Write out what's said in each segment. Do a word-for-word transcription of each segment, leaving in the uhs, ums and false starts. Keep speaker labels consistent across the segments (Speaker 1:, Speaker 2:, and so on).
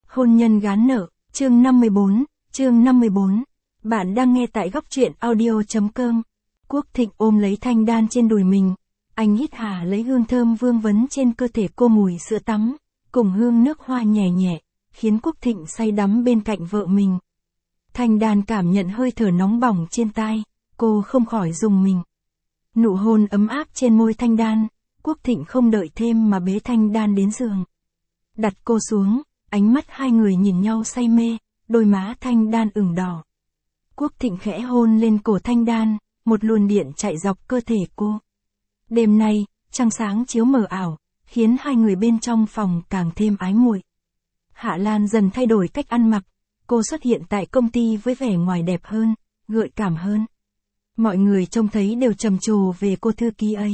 Speaker 1: Hôn nhân gán nợ, chương năm mươi bốn, chương năm mươi bốn. Bạn đang nghe tại góc truyện audio chấm com. Quốc Thịnh ôm lấy Thanh Đan trên đùi mình. Anh hít hà lấy hương thơm vương vấn trên cơ thể cô, mùi sữa tắm, cùng hương nước hoa nhẹ nhẹ, khiến Quốc Thịnh say đắm bên cạnh vợ mình. Thanh Đan cảm nhận hơi thở nóng bỏng trên tai, cô không khỏi rùng mình. Nụ hôn ấm áp trên môi Thanh Đan, Quốc Thịnh không đợi thêm mà bế Thanh Đan đến giường. Đặt cô xuống, ánh mắt hai người nhìn nhau say mê, đôi má Thanh Đan ửng đỏ. Quốc Thịnh khẽ hôn lên cổ Thanh Đan, một luồng điện chạy dọc cơ thể cô. Đêm nay, trăng sáng chiếu mờ ảo, khiến hai người bên trong phòng càng thêm ái muội. Hạ Lan dần thay đổi cách ăn mặc, cô xuất hiện tại công ty với vẻ ngoài đẹp hơn, gợi cảm hơn. Mọi người trông thấy đều trầm trồ về cô thư ký ấy.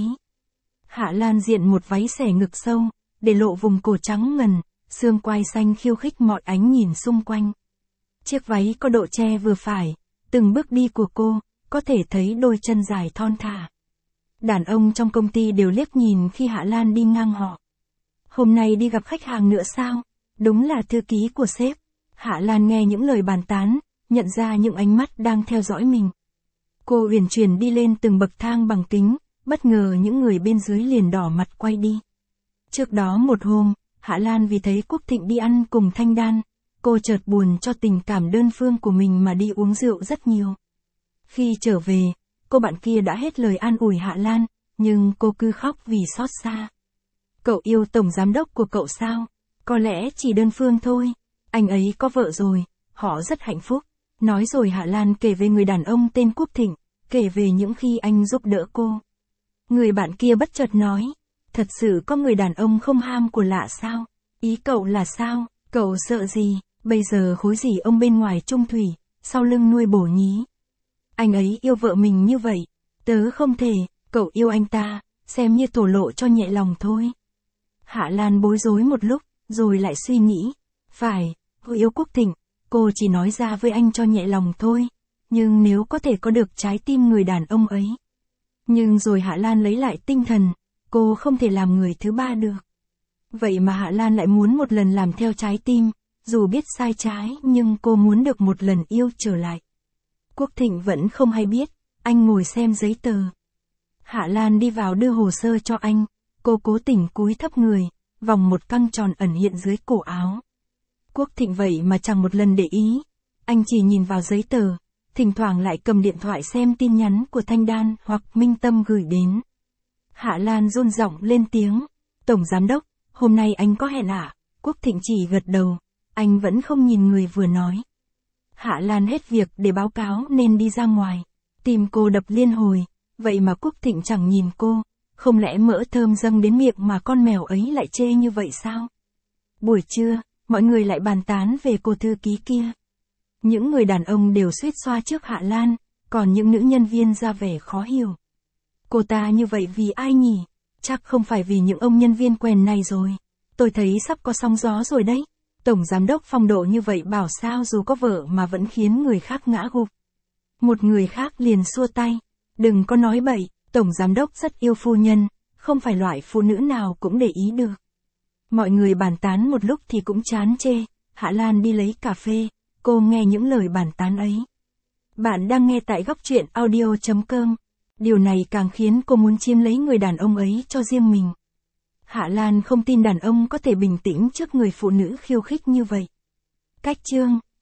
Speaker 1: Hạ Lan diện một váy xẻ ngực sâu, để lộ vùng cổ trắng ngần, xương quai xanh khiêu khích mọi ánh nhìn xung quanh. Chiếc váy có độ che vừa phải, từng bước đi của cô, có thể thấy đôi chân dài thon thả. Đàn ông trong công ty đều liếc nhìn khi Hạ Lan đi ngang họ. Hôm nay đi gặp khách hàng nữa sao? Đúng là thư ký của sếp. Hạ Lan nghe những lời bàn tán, nhận ra những ánh mắt đang theo dõi mình. Cô uyển chuyển đi lên từng bậc thang bằng kính, bất ngờ những người bên dưới liền đỏ mặt quay đi. Trước đó một hôm, Hạ Lan vì thấy Quốc Thịnh đi ăn cùng Thanh Đan, cô chợt buồn cho tình cảm đơn phương của mình mà đi uống rượu rất nhiều. Khi trở về, cô bạn kia đã hết lời an ủi Hạ Lan, nhưng cô cứ khóc vì xót xa. Cậu yêu tổng giám đốc của cậu sao? Có lẽ chỉ đơn phương thôi. Anh ấy có vợ rồi, họ rất hạnh phúc. Nói rồi Hạ Lan kể về người đàn ông tên Quốc Thịnh, kể về những khi anh giúp đỡ cô. Người bạn kia bất chợt nói, thật sự có người đàn ông không ham của lạ sao? Ý cậu là sao? Cậu sợ gì? Bây giờ khối gì ông bên ngoài trung thủy, sau lưng nuôi bổ nhí. Anh ấy yêu vợ mình như vậy, tớ không thể, cậu yêu anh ta, xem như thổ lộ cho nhẹ lòng thôi. Hạ Lan bối rối một lúc, rồi lại suy nghĩ, phải, cô yêu Quốc Thịnh, cô chỉ nói ra với anh cho nhẹ lòng thôi, nhưng nếu có thể có được trái tim người đàn ông ấy. Nhưng rồi Hạ Lan lấy lại tinh thần, cô không thể làm người thứ ba được. Vậy mà Hạ Lan lại muốn một lần làm theo trái tim, dù biết sai trái nhưng cô muốn được một lần yêu trở lại. Quốc Thịnh vẫn không hay biết, anh ngồi xem giấy tờ. Hạ Lan đi vào đưa hồ sơ cho anh, cô cố tình cúi thấp người, vòng một căng tròn ẩn hiện dưới cổ áo. Quốc Thịnh vậy mà chẳng một lần để ý, anh chỉ nhìn vào giấy tờ, thỉnh thoảng lại cầm điện thoại xem tin nhắn của Thanh Đan hoặc Minh Tâm gửi đến. Hạ Lan run giọng lên tiếng, tổng giám đốc, hôm nay anh có hẹn à? Quốc Thịnh chỉ gật đầu, anh vẫn không nhìn người vừa nói. Hạ Lan hết việc để báo cáo nên đi ra ngoài, tim cô đập liên hồi, vậy mà Quốc Thịnh chẳng nhìn cô, không lẽ mỡ thơm dâng đến miệng mà con mèo ấy lại chê như vậy sao? Buổi trưa, mọi người lại bàn tán về cô thư ký kia. Những người đàn ông đều suýt xoa trước Hạ Lan, còn những nữ nhân viên ra vẻ khó hiểu. Cô ta như vậy vì ai nhỉ? Chắc không phải vì những ông nhân viên quèn này rồi. Tôi thấy sắp có sóng gió rồi đấy. Tổng giám đốc phong độ như vậy bảo sao dù có vợ mà vẫn khiến người khác ngã gục. Một người khác liền xua tay. Đừng có nói bậy, tổng giám đốc rất yêu phu nhân, không phải loại phụ nữ nào cũng để ý được. Mọi người bàn tán một lúc thì cũng chán chê, Hạ Lan đi lấy cà phê, cô nghe những lời bàn tán ấy. Bạn đang nghe tại góc truyện audio chấm com. Điều này càng khiến cô muốn chiếm lấy người đàn ông ấy cho riêng mình. Hạ Lan không tin đàn ông có thể bình tĩnh trước người phụ nữ khiêu khích như vậy. Cách chương